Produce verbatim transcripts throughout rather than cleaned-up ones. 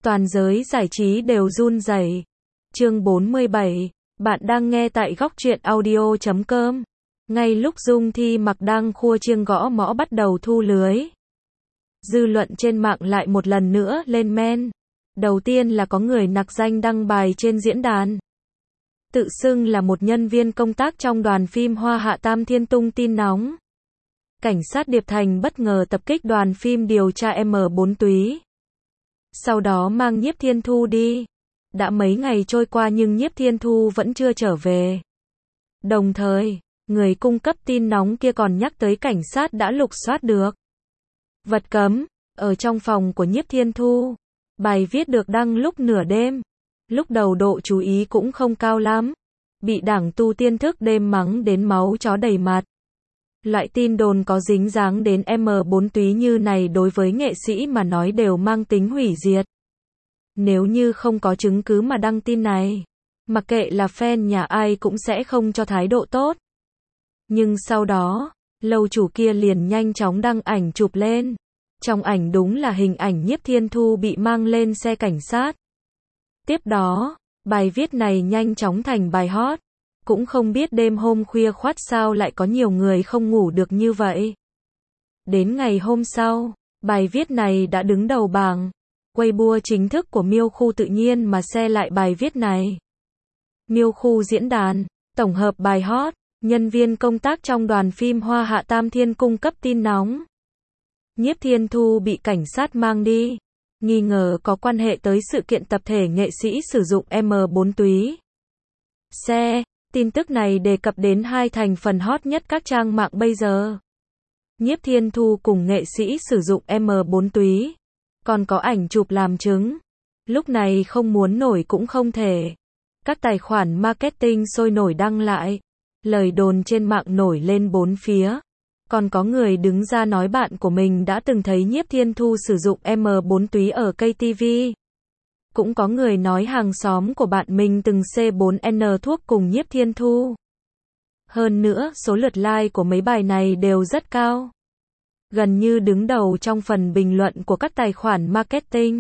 Toàn giới giải trí đều run rẩy. Chương bốn mươi bảy, bạn đang nghe tại góc truyện audio chấm com. Ngay lúc Dung Thi Mặc đang khua chiêng gõ mõ bắt đầu thu lưới, dư luận trên mạng lại một lần nữa lên men. Đầu tiên là có người nặc danh đăng bài trên diễn đàn, tự xưng là một nhân viên công tác trong đoàn phim Hoa Hạ Tam Thiên tung tin nóng. Cảnh sát Điệp Thành bất ngờ tập kích đoàn phim điều tra em bốn Túy, sau đó mang Nhiếp Thiên Thu đi. Đã mấy ngày trôi qua nhưng Nhiếp Thiên Thu vẫn chưa trở về. Đồng thời, người cung cấp tin nóng kia còn nhắc tới cảnh sát đã lục soát được vật cấm ở trong phòng của Nhiếp Thiên Thu. Bài viết được đăng lúc nửa đêm. Lúc đầu độ chú ý cũng không cao lắm, bị đảng tu tiên thức đêm mắng đến máu chó đầy mặt. Loại tin đồn có dính dáng đến em bốn Túy như này đối với nghệ sĩ mà nói đều mang tính hủy diệt. Nếu như không có chứng cứ mà đăng tin này, mặc kệ là fan nhà ai cũng sẽ không cho thái độ tốt. Nhưng sau đó, lâu chủ kia liền nhanh chóng đăng ảnh chụp lên. Trong ảnh đúng là hình ảnh Nhiếp Thiên Thu bị mang lên xe cảnh sát. Tiếp đó, bài viết này nhanh chóng thành bài hot. Cũng không biết đêm hôm khuya khoắt sao lại có nhiều người không ngủ được như vậy. Đến ngày hôm sau, bài viết này đã đứng đầu bảng Weibo chính thức của Miêu Khu tự nhiên mà share lại bài viết này. Miêu Khu diễn đàn, tổng hợp bài hot, nhân viên công tác trong đoàn phim Hoa Hạ Tam Thiên cung cấp tin nóng. Nhiếp Thiên Thu bị cảnh sát mang đi, nghi ngờ có quan hệ tới sự kiện tập thể nghệ sĩ sử dụng em bốn Túy. Share, tin tức này đề cập đến hai thành phần hot nhất các trang mạng bây giờ. Nhiếp Thiên Thu cùng nghệ sĩ sử dụng em bốn Túy. Còn có ảnh chụp làm chứng. Lúc này không muốn nổi cũng không thể. Các tài khoản marketing sôi nổi đăng lại. Lời đồn trên mạng nổi lên bốn phía. Còn có người đứng ra nói bạn của mình đã từng thấy Nhiếp Thiên Thu sử dụng em bốn Túy ở ca tê vê. Cũng có người nói hàng xóm của bạn mình từng xê bốn en thuốc cùng Nhiếp Thiên Thu. Hơn nữa, số lượt like của mấy bài này đều rất cao. Gần như đứng đầu trong phần bình luận của các tài khoản marketing.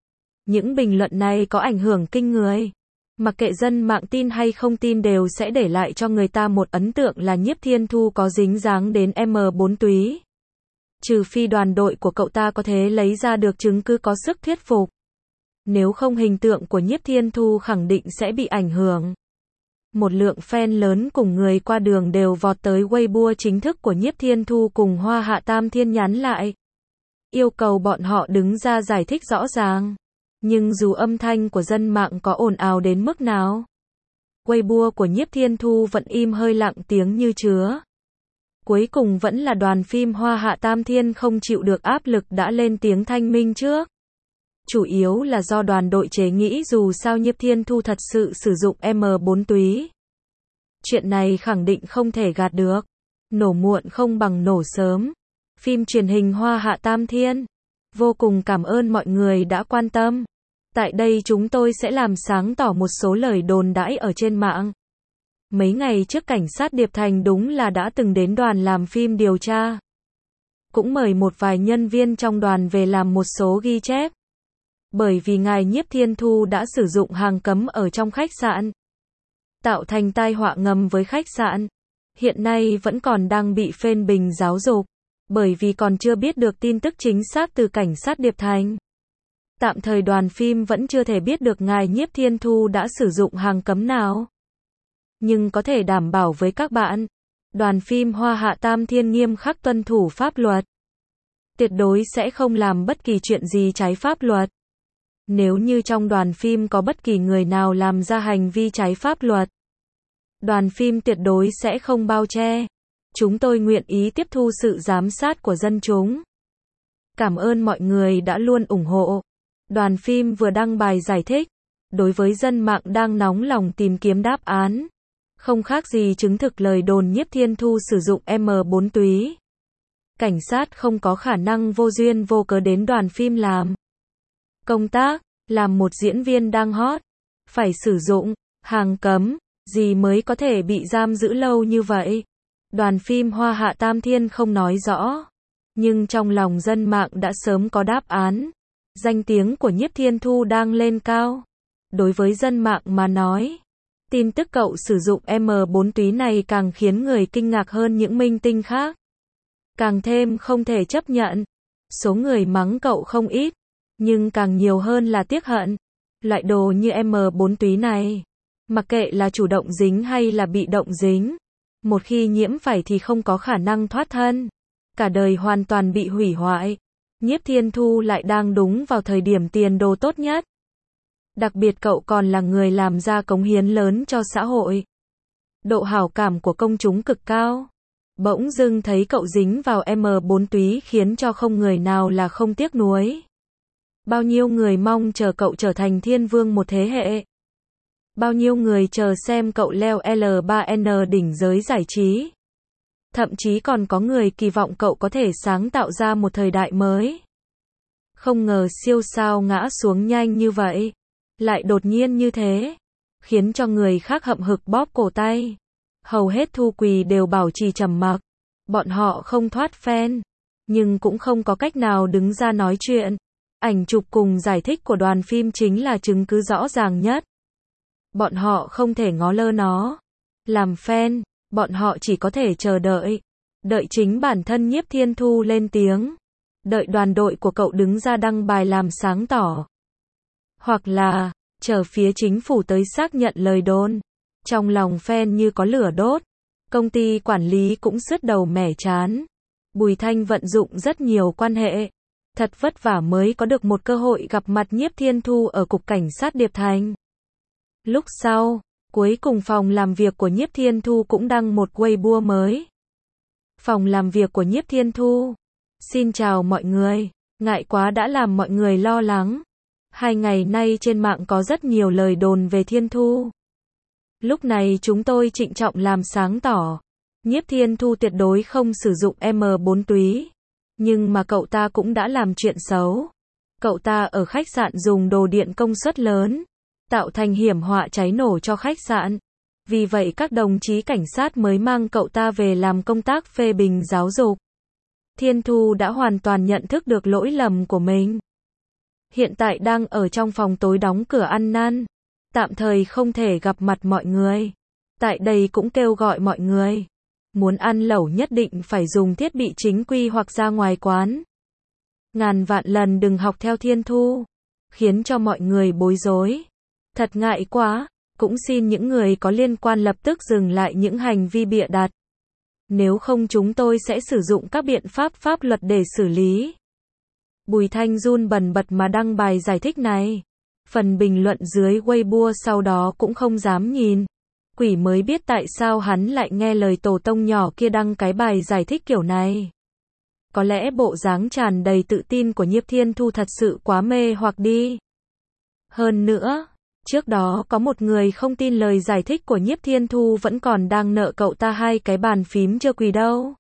Những bình luận này có ảnh hưởng kinh người. Mặc kệ dân mạng tin hay không tin đều sẽ để lại cho người ta một ấn tượng là Nhiếp Thiên Thu có dính dáng đến em bốn Túy. Trừ phi đoàn đội của cậu ta có thể lấy ra được chứng cứ có sức thuyết phục. Nếu không hình tượng của Nhiếp Thiên Thu khẳng định sẽ bị ảnh hưởng. Một lượng fan lớn cùng người qua đường đều vọt tới Weibo chính thức của Nhiếp Thiên Thu cùng Hoa Hạ Tam Thiên nhắn lại. Yêu cầu bọn họ đứng ra giải thích rõ ràng. Nhưng dù âm thanh của dân mạng có ồn ào đến mức nào, Weibo của Nhiếp Thiên Thu vẫn im hơi lặng tiếng như chứa. Cuối cùng vẫn là đoàn phim Hoa Hạ Tam Thiên không chịu được áp lực đã lên tiếng thanh minh trước. Chủ yếu là do đoàn đội chế nghĩ dù sao Nhiếp Thiên Thu thật sự sử dụng em bốn Túy. Chuyện này khẳng định không thể gạt được. Nổ muộn không bằng nổ sớm. Phim truyền hình Hoa Hạ Tam Thiên. Vô cùng cảm ơn mọi người đã quan tâm. Tại đây chúng tôi sẽ làm sáng tỏ một số lời đồn đãi ở trên mạng. Mấy ngày trước cảnh sát Điệp Thành đúng là đã từng đến đoàn làm phim điều tra. Cũng mời một vài nhân viên trong đoàn về làm một số ghi chép. Bởi vì ngài Nhiếp Thiên Thu đã sử dụng hàng cấm ở trong khách sạn, tạo thành tai họa ngầm với khách sạn. Hiện nay vẫn còn đang bị phên bình giáo dục, bởi vì còn chưa biết được tin tức chính xác từ cảnh sát Điệp Thành. Tạm thời đoàn phim vẫn chưa thể biết được ngài Nhiếp Thiên Thu đã sử dụng hàng cấm nào. Nhưng có thể đảm bảo với các bạn, đoàn phim Hoa Hạ Tam Thiên nghiêm khắc tuân thủ pháp luật. Tuyệt đối sẽ không làm bất kỳ chuyện gì trái pháp luật. Nếu như trong đoàn phim có bất kỳ người nào làm ra hành vi trái pháp luật, đoàn phim tuyệt đối sẽ không bao che. Chúng tôi nguyện ý tiếp thu sự giám sát của dân chúng. Cảm ơn mọi người đã luôn ủng hộ. Đoàn phim vừa đăng bài giải thích. Đối với dân mạng đang nóng lòng tìm kiếm đáp án, không khác gì chứng thực lời đồn Nhiếp Thiên Thu sử dụng em bốn Túy. Cảnh sát không có khả năng vô duyên vô cớ đến đoàn phim làm công tác, làm một diễn viên đang hot, phải sử dụng hàng cấm, gì mới có thể bị giam giữ lâu như vậy. Đoàn phim Hoa Hạ Tam Thiên không nói rõ, nhưng trong lòng dân mạng đã sớm có đáp án. Danh tiếng của Nhiếp Thiên Thu đang lên cao. Đối với dân mạng mà nói, tin tức cậu sử dụng M bốn túy này càng khiến người kinh ngạc hơn những minh tinh khác. Càng thêm không thể chấp nhận. Số người mắng cậu không ít, nhưng càng nhiều hơn là tiếc hận. Loại đồ như M bốn túy này, mặc kệ là chủ động dính hay là bị động dính, một khi nhiễm phải thì không có khả năng thoát thân. Cả đời hoàn toàn bị hủy hoại. Nhiếp Thiên Thu lại đang đúng vào thời điểm tiền đồ tốt nhất. Đặc biệt cậu còn là người làm ra cống hiến lớn cho xã hội. Độ hảo cảm của công chúng cực cao. Bỗng dưng thấy cậu dính vào M bốn túy khiến cho không người nào là không tiếc nuối. Bao nhiêu người mong chờ cậu trở thành thiên vương một thế hệ. Bao nhiêu người chờ xem cậu leo L ba N đỉnh giới giải trí. Thậm chí còn có người kỳ vọng cậu có thể sáng tạo ra một thời đại mới. Không ngờ siêu sao ngã xuống nhanh như vậy. Lại đột nhiên như thế. Khiến cho người khác hậm hực bóp cổ tay. Hầu hết Thu Quỳ đều bảo trì trầm mặc. Bọn họ không thoát fan. Nhưng cũng không có cách nào đứng ra nói chuyện. Ảnh chụp cùng giải thích của đoàn phim chính là chứng cứ rõ ràng nhất. Bọn họ không thể ngó lơ nó. Làm fan, bọn họ chỉ có thể chờ đợi. Đợi chính bản thân Nhiếp Thiên Thu lên tiếng. Đợi đoàn đội của cậu đứng ra đăng bài làm sáng tỏ. Hoặc là, chờ phía chính phủ tới xác nhận lời đồn. Trong lòng fan như có lửa đốt. Công ty quản lý cũng sứt đầu mẻ chán. Bùi Thanh vận dụng rất nhiều quan hệ. Thật vất vả mới có được một cơ hội gặp mặt Nhiếp Thiên Thu ở Cục Cảnh sát Điệp Thành. Lúc sau, cuối cùng phòng làm việc của Nhiếp Thiên Thu cũng đăng một Weibo mới. Phòng làm việc của Nhiếp Thiên Thu. Xin chào mọi người. Ngại quá đã làm mọi người lo lắng. Hai ngày nay trên mạng có rất nhiều lời đồn về Thiên Thu. Lúc này chúng tôi trịnh trọng làm sáng tỏ. Nhiếp Thiên Thu tuyệt đối không sử dụng M bốn túy. Nhưng mà cậu ta cũng đã làm chuyện xấu. Cậu ta ở khách sạn dùng đồ điện công suất lớn, tạo thành hiểm họa cháy nổ cho khách sạn. Vì vậy các đồng chí cảnh sát mới mang cậu ta về làm công tác phê bình giáo dục. Thiên Thu đã hoàn toàn nhận thức được lỗi lầm của mình. Hiện tại đang ở trong phòng tối đóng cửa ăn năn. Tạm thời không thể gặp mặt mọi người. Tại đây cũng kêu gọi mọi người. Muốn ăn lẩu nhất định phải dùng thiết bị chính quy hoặc ra ngoài quán. Ngàn vạn lần đừng học theo Thiên Thu. Khiến cho mọi người bối rối. Thật ngại quá. Cũng xin những người có liên quan lập tức dừng lại những hành vi bịa đặt. Nếu không chúng tôi sẽ sử dụng các biện pháp pháp luật để xử lý. Bùi Thanh run bần bật mà đăng bài giải thích này. Phần bình luận dưới Weibo sau đó cũng không dám nhìn. Quỷ mới biết tại sao hắn lại nghe lời tổ tông nhỏ kia đăng cái bài giải thích kiểu này. Có lẽ bộ dáng tràn đầy tự tin của Nhiếp Thiên Thu thật sự quá mê hoặc đi. Hơn nữa, trước đó có một người không tin lời giải thích của Nhiếp Thiên Thu vẫn còn đang nợ cậu ta hai cái bàn phím chưa quỳ đâu.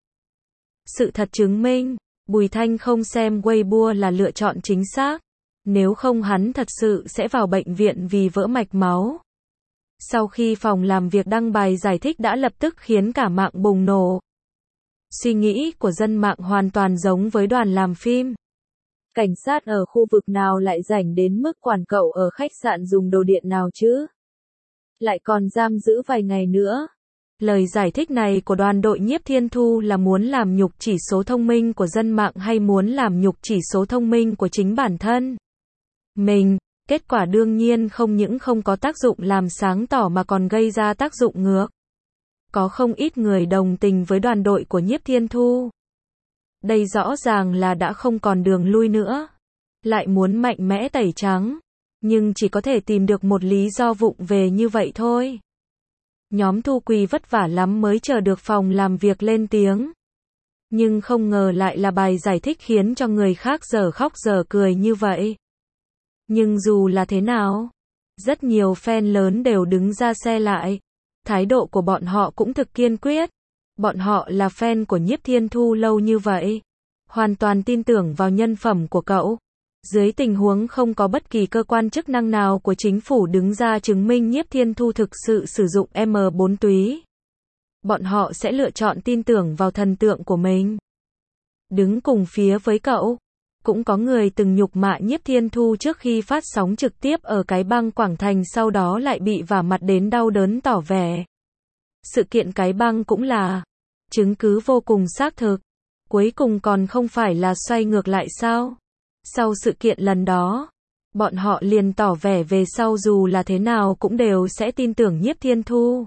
Sự thật chứng minh, Bùi Thanh không xem Weibo là lựa chọn chính xác. Nếu không hắn thật sự sẽ vào bệnh viện vì vỡ mạch máu. Sau khi phòng làm việc đăng bài giải thích đã lập tức khiến cả mạng bùng nổ. Suy nghĩ của dân mạng hoàn toàn giống với đoàn làm phim. Cảnh sát ở khu vực nào lại rảnh đến mức quản cậu ở khách sạn dùng đồ điện nào chứ? Lại còn giam giữ vài ngày nữa. Lời giải thích này của đoàn đội Nhiếp Thiên Thu là muốn làm nhục chỉ số thông minh của dân mạng hay muốn làm nhục chỉ số thông minh của chính bản thân mình? Kết quả đương nhiên không những không có tác dụng làm sáng tỏ mà còn gây ra tác dụng ngược. Có không ít người đồng tình với đoàn đội của Nhiếp Thiên Thu. Đây rõ ràng là đã không còn đường lui nữa. Lại muốn mạnh mẽ tẩy trắng. Nhưng chỉ có thể tìm được một lý do vụng về như vậy thôi. Nhóm Thu Quỳ vất vả lắm mới chờ được phòng làm việc lên tiếng. Nhưng không ngờ lại là bài giải thích khiến cho người khác giờ khóc giờ cười như vậy. Nhưng dù là thế nào, rất nhiều fan lớn đều đứng ra xe lại. Thái độ của bọn họ cũng thực kiên quyết. Bọn họ là fan của Nhiếp Thiên Thu lâu như vậy. Hoàn toàn tin tưởng vào nhân phẩm của cậu. Dưới tình huống không có bất kỳ cơ quan chức năng nào của chính phủ đứng ra chứng minh Nhiếp Thiên Thu thực sự sử dụng M bốn túy. Bọn họ sẽ lựa chọn tin tưởng vào thần tượng của mình. Đứng cùng phía với cậu. Cũng có người từng nhục mạ Nhiếp Thiên Thu trước khi phát sóng trực tiếp ở Cái Băng Quảng Thành, sau đó lại bị vả mặt đến đau đớn tỏ vẻ. Sự kiện Cái Băng cũng là chứng cứ vô cùng xác thực. Cuối cùng còn không phải là xoay ngược lại sao? Sau sự kiện lần đó, bọn họ liền tỏ vẻ về sau dù là thế nào cũng đều sẽ tin tưởng Nhiếp Thiên Thu.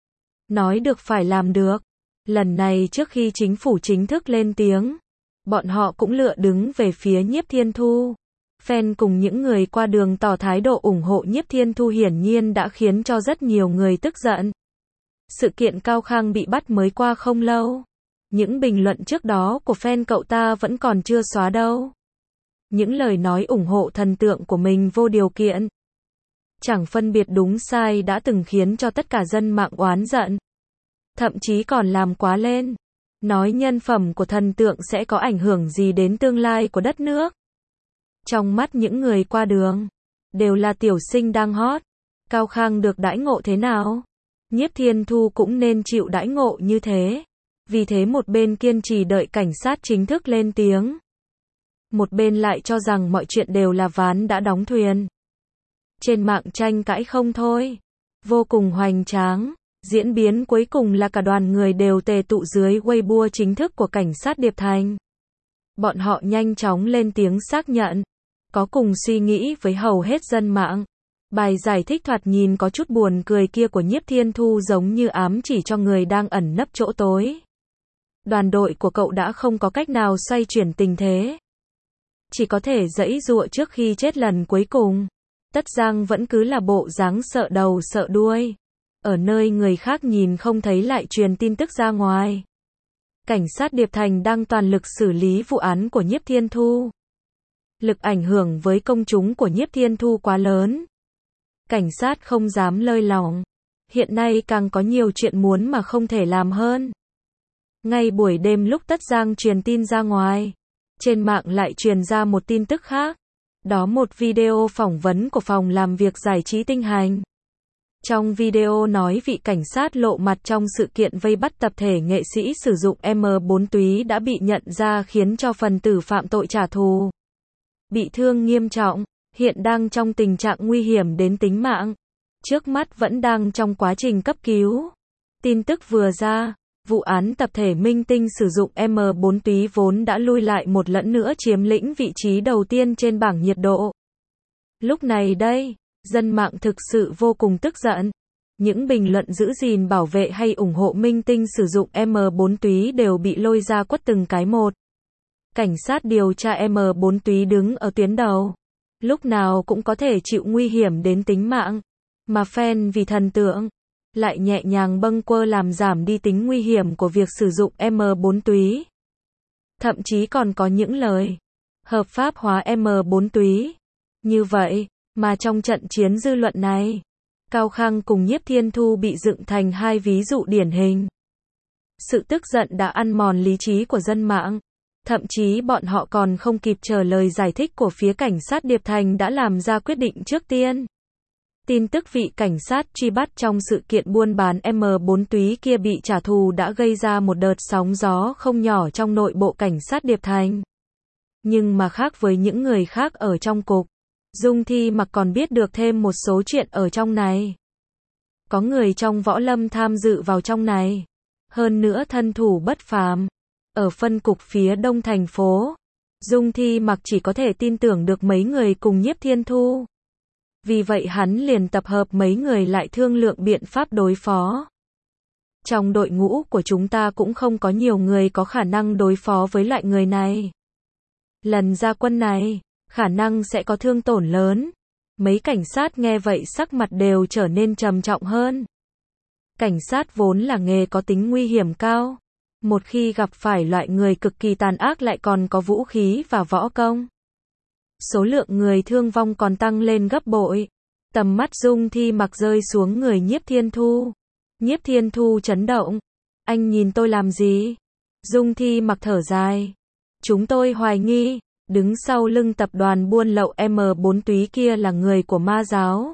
Nói được phải làm được. Lần này trước khi chính phủ chính thức lên tiếng, bọn họ cũng lựa đứng về phía Nhiếp Thiên Thu. Fan cùng những người qua đường tỏ thái độ ủng hộ Nhiếp Thiên Thu hiển nhiên đã khiến cho rất nhiều người tức giận. Sự kiện Cao Khang bị bắt mới qua không lâu. Những bình luận trước đó của fan cậu ta vẫn còn chưa xóa đâu. Những lời nói ủng hộ thần tượng của mình vô điều kiện, chẳng phân biệt đúng sai đã từng khiến cho tất cả dân mạng oán giận. Thậm chí còn làm quá lên. Nói nhân phẩm của thần tượng sẽ có ảnh hưởng gì đến tương lai của đất nước. Trong mắt những người qua đường, đều là tiểu sinh đang hot. Cao Khang được đãi ngộ thế nào? Nhiếp Thiên Thu cũng nên chịu đãi ngộ như thế. Vì thế một bên kiên trì đợi cảnh sát chính thức lên tiếng. Một bên lại cho rằng mọi chuyện đều là ván đã đóng thuyền. Trên mạng tranh cãi không thôi. Vô cùng hoành tráng. Diễn biến cuối cùng là cả đoàn người đều tề tụ dưới Weibo chính thức của cảnh sát Điệp Thành. Bọn họ nhanh chóng lên tiếng xác nhận. Có cùng suy nghĩ với hầu hết dân mạng. Bài giải thích thoạt nhìn có chút buồn cười kia của Nhiếp Thiên Thu giống như ám chỉ cho người đang ẩn nấp chỗ tối. Đoàn đội của cậu đã không có cách nào xoay chuyển tình thế. Chỉ có thể giãy giụa trước khi chết lần cuối cùng. Tất Giang vẫn cứ là bộ dáng sợ đầu sợ đuôi. Ở nơi người khác nhìn không thấy lại truyền tin tức ra ngoài. Cảnh sát Điệp Thành đang toàn lực xử lý vụ án của Nhiếp Thiên Thu. Lực ảnh hưởng với công chúng của Nhiếp Thiên Thu quá lớn. Cảnh sát không dám lơi lỏng. Hiện nay càng có nhiều chuyện muốn mà không thể làm hơn. Ngay buổi đêm lúc Tất Giang truyền tin ra ngoài, trên mạng lại truyền ra một tin tức khác. Đó một video phỏng vấn của phòng làm việc giải trí Tinh Hành. Trong video nói vị cảnh sát lộ mặt trong sự kiện vây bắt tập thể nghệ sĩ sử dụng em bốn túy đã bị nhận ra khiến cho phần tử phạm tội trả thù. Bị thương nghiêm trọng, hiện đang trong tình trạng nguy hiểm đến tính mạng. Trước mắt vẫn đang trong quá trình cấp cứu. Tin tức vừa ra, vụ án tập thể minh tinh sử dụng em bốn túy vốn đã lui lại một lần nữa chiếm lĩnh vị trí đầu tiên trên bảng nhiệt độ. Lúc này đây, dân mạng thực sự vô cùng tức giận. Những bình luận giữ gìn bảo vệ hay ủng hộ minh tinh sử dụng em bốn túy đều bị lôi ra quất từng cái một. Cảnh sát điều tra em bốn túy đứng ở tuyến đầu. Lúc nào cũng có thể chịu nguy hiểm đến tính mạng. Mà fan vì thần tượng lại nhẹ nhàng bâng quơ làm giảm đi tính nguy hiểm của việc sử dụng em bốn túy. Thậm chí còn có những lời hợp pháp hóa em bốn túy. Như vậy, mà trong trận chiến dư luận này, Cao Khang cùng Nhiếp Thiên Thu bị dựng thành hai ví dụ điển hình. Sự tức giận đã ăn mòn lý trí của dân mạng. Thậm chí bọn họ còn không kịp chờ lời giải thích của phía cảnh sát Điệp Thành đã làm ra quyết định trước tiên. Tin tức vị cảnh sát truy bắt trong sự kiện buôn bán em bốn túy kia bị trả thù đã gây ra một đợt sóng gió không nhỏ trong nội bộ cảnh sát Điệp Thành. Nhưng mà khác với những người khác ở trong cục, Dung Thi Mặc còn biết được thêm một số chuyện ở trong này. Có người trong võ lâm tham dự vào trong này. Hơn nữa thân thủ bất phàm. Ở phân cục phía đông thành phố, Dung Thi Mặc chỉ có thể tin tưởng được mấy người cùng Nhiếp Thiên Thu. Vì vậy hắn liền tập hợp mấy người lại thương lượng biện pháp đối phó. Trong đội ngũ của chúng ta cũng không có nhiều người có khả năng đối phó với loại người này. Lần ra quân này, khả năng sẽ có thương tổn lớn. Mấy cảnh sát nghe vậy sắc mặt đều trở nên trầm trọng hơn. Cảnh sát vốn là nghề có tính nguy hiểm cao. Một khi gặp phải loại người cực kỳ tàn ác lại còn có vũ khí và võ công, số lượng người thương vong còn tăng lên gấp bội. Tầm mắt Dung Thi Mặc rơi xuống người Nhiếp Thiên Thu. Nhiếp Thiên Thu chấn động. Anh nhìn tôi làm gì? Dung Thi Mặc thở dài. Chúng tôi hoài nghi, đứng sau lưng tập đoàn buôn lậu em bốn túy kia là người của ma giáo.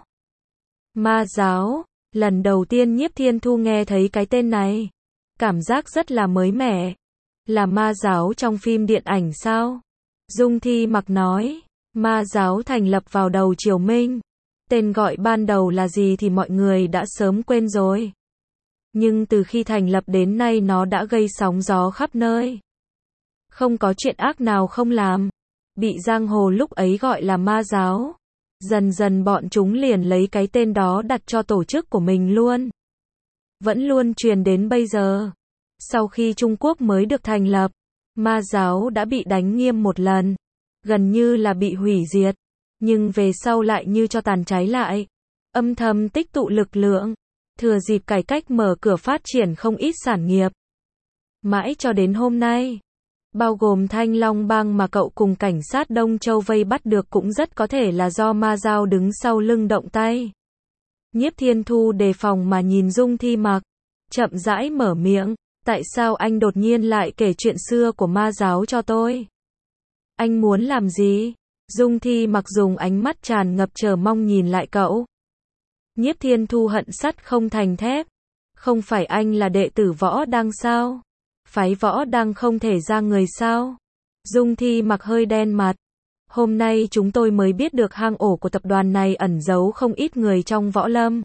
Ma giáo? Lần đầu tiên Nhiếp Thiên Thu nghe thấy cái tên này. Cảm giác rất là mới mẻ. Là ma giáo trong phim điện ảnh sao? Dung Thi Mặc nói, ma giáo thành lập vào đầu triều Minh. Tên gọi ban đầu là gì thì mọi người đã sớm quên rồi. Nhưng từ khi thành lập đến nay nó đã gây sóng gió khắp nơi. Không có chuyện ác nào không làm. Bị giang hồ lúc ấy gọi là ma giáo. Dần dần bọn chúng liền lấy cái tên đó đặt cho tổ chức của mình luôn. Vẫn luôn truyền đến bây giờ. Sau khi Trung Quốc mới được thành lập, ma giáo đã bị đánh nghiêm một lần. Gần như là bị hủy diệt. Nhưng về sau lại như cho tàn cháy lại. Âm thầm tích tụ lực lượng. Thừa dịp cải cách mở cửa phát triển không ít sản nghiệp. Mãi cho đến hôm nay. Bao gồm Thanh Long Bang mà cậu cùng cảnh sát Đông Châu vây bắt được cũng rất có thể là do ma giáo đứng sau lưng động tay. Nhiếp Thiên Thu đề phòng mà nhìn Dung Thi Mặc. Chậm rãi mở miệng. Tại sao anh đột nhiên lại kể chuyện xưa của ma giáo cho tôi? Anh muốn làm gì? Dung Thi Mặc dùng ánh mắt tràn ngập chờ mong nhìn lại cậu. Nhiếp Thiên Thu hận sắt không thành thép. Không phải anh là đệ tử Võ Đăng sao? Phái Võ Đăng không thể ra người sao? Dung Thi Mặc hơi đen mặt. Hôm nay chúng tôi mới biết được hang ổ của tập đoàn này ẩn giấu không ít người trong võ lâm.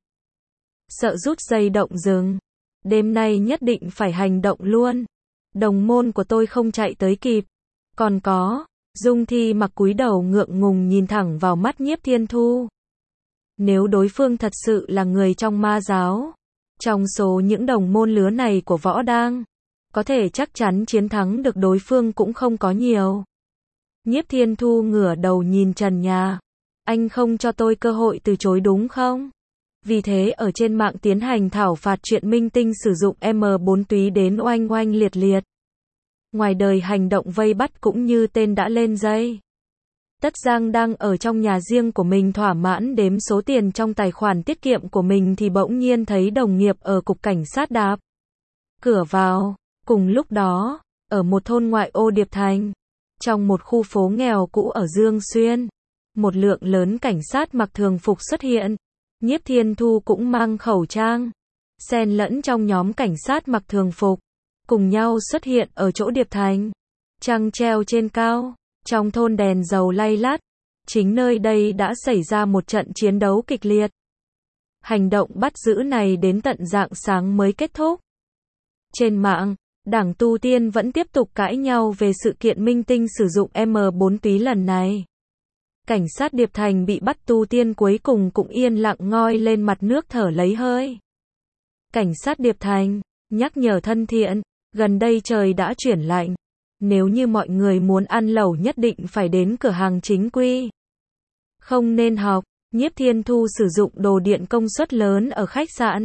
Sợ rút dây động rừng. Đêm nay nhất định phải hành động luôn. Đồng môn của tôi không chạy tới kịp. Còn có, Dung Thi Mặc cúi đầu ngượng ngùng nhìn thẳng vào mắt Nhiếp Thiên Thu. Nếu đối phương thật sự là người trong ma giáo, trong số những đồng môn lứa này của Võ Đăng, có thể chắc chắn chiến thắng được đối phương cũng không có nhiều. Nhiếp Thiên Thu ngửa đầu nhìn trần nhà. Anh không cho tôi cơ hội từ chối đúng không? Vì thế ở trên mạng tiến hành thảo phạt chuyện minh tinh sử dụng M bốn túy đến oanh oanh liệt liệt. Ngoài đời hành động vây bắt cũng như tên đã lên dây. Tất Giang đang ở trong nhà riêng của mình thỏa mãn đếm số tiền trong tài khoản tiết kiệm của mình thì bỗng nhiên thấy đồng nghiệp ở cục cảnh sát đạp cửa vào. Cùng lúc đó, ở một thôn ngoại ô Điệp Thành, trong một khu phố nghèo cũ ở Dương Xuyên, một lượng lớn cảnh sát mặc thường phục xuất hiện. Nhiếp Thiên Thu cũng mang khẩu trang, xen lẫn trong nhóm cảnh sát mặc thường phục, cùng nhau xuất hiện ở chỗ Điệp Thành. Trăng treo trên cao, trong thôn đèn dầu lay lắt, chính nơi đây đã xảy ra một trận chiến đấu kịch liệt. Hành động bắt giữ này đến tận rạng sáng mới kết thúc. Trên mạng, Đảng Tu Tiên vẫn tiếp tục cãi nhau về sự kiện minh tinh sử dụng M bốn túy lần này. Cảnh sát Điệp Thành bị bắt Tu Tiên cuối cùng cũng yên lặng ngoi lên mặt nước thở lấy hơi. Cảnh sát Điệp Thành, nhắc nhở thân thiện, gần đây trời đã chuyển lạnh. Nếu như mọi người muốn ăn lẩu nhất định phải đến cửa hàng chính quy. Không nên học, Nhiếp Thiên Thu sử dụng đồ điện công suất lớn ở khách sạn.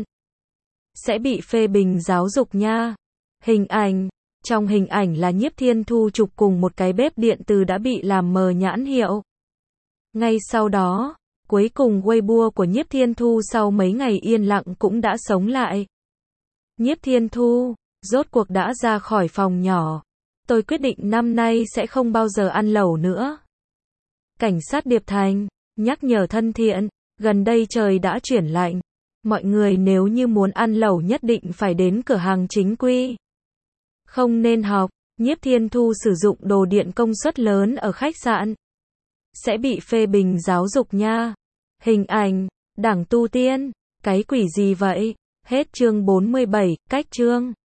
Sẽ bị phê bình giáo dục nha. Hình ảnh, trong hình ảnh là Nhiếp Thiên Thu chụp cùng một cái bếp điện từ đã bị làm mờ nhãn hiệu. Ngay sau đó, cuối cùng Weibo của Nhiếp Thiên Thu sau mấy ngày yên lặng cũng đã sống lại. Nhiếp Thiên Thu, rốt cuộc đã ra khỏi phòng nhỏ. Tôi quyết định năm nay sẽ không bao giờ ăn lẩu nữa. Cảnh sát Điệp Thành, nhắc nhở thân thiện, gần đây trời đã chuyển lạnh. Mọi người nếu như muốn ăn lẩu nhất định phải đến cửa hàng chính quy. Không nên học, Nhiếp Thiên Thu sử dụng đồ điện công suất lớn ở khách sạn. Sẽ bị phê bình giáo dục nha. Hình ảnh, Đảng Tu Tiên, cái quỷ gì vậy? Hết chương bốn mươi bảy, cách chương.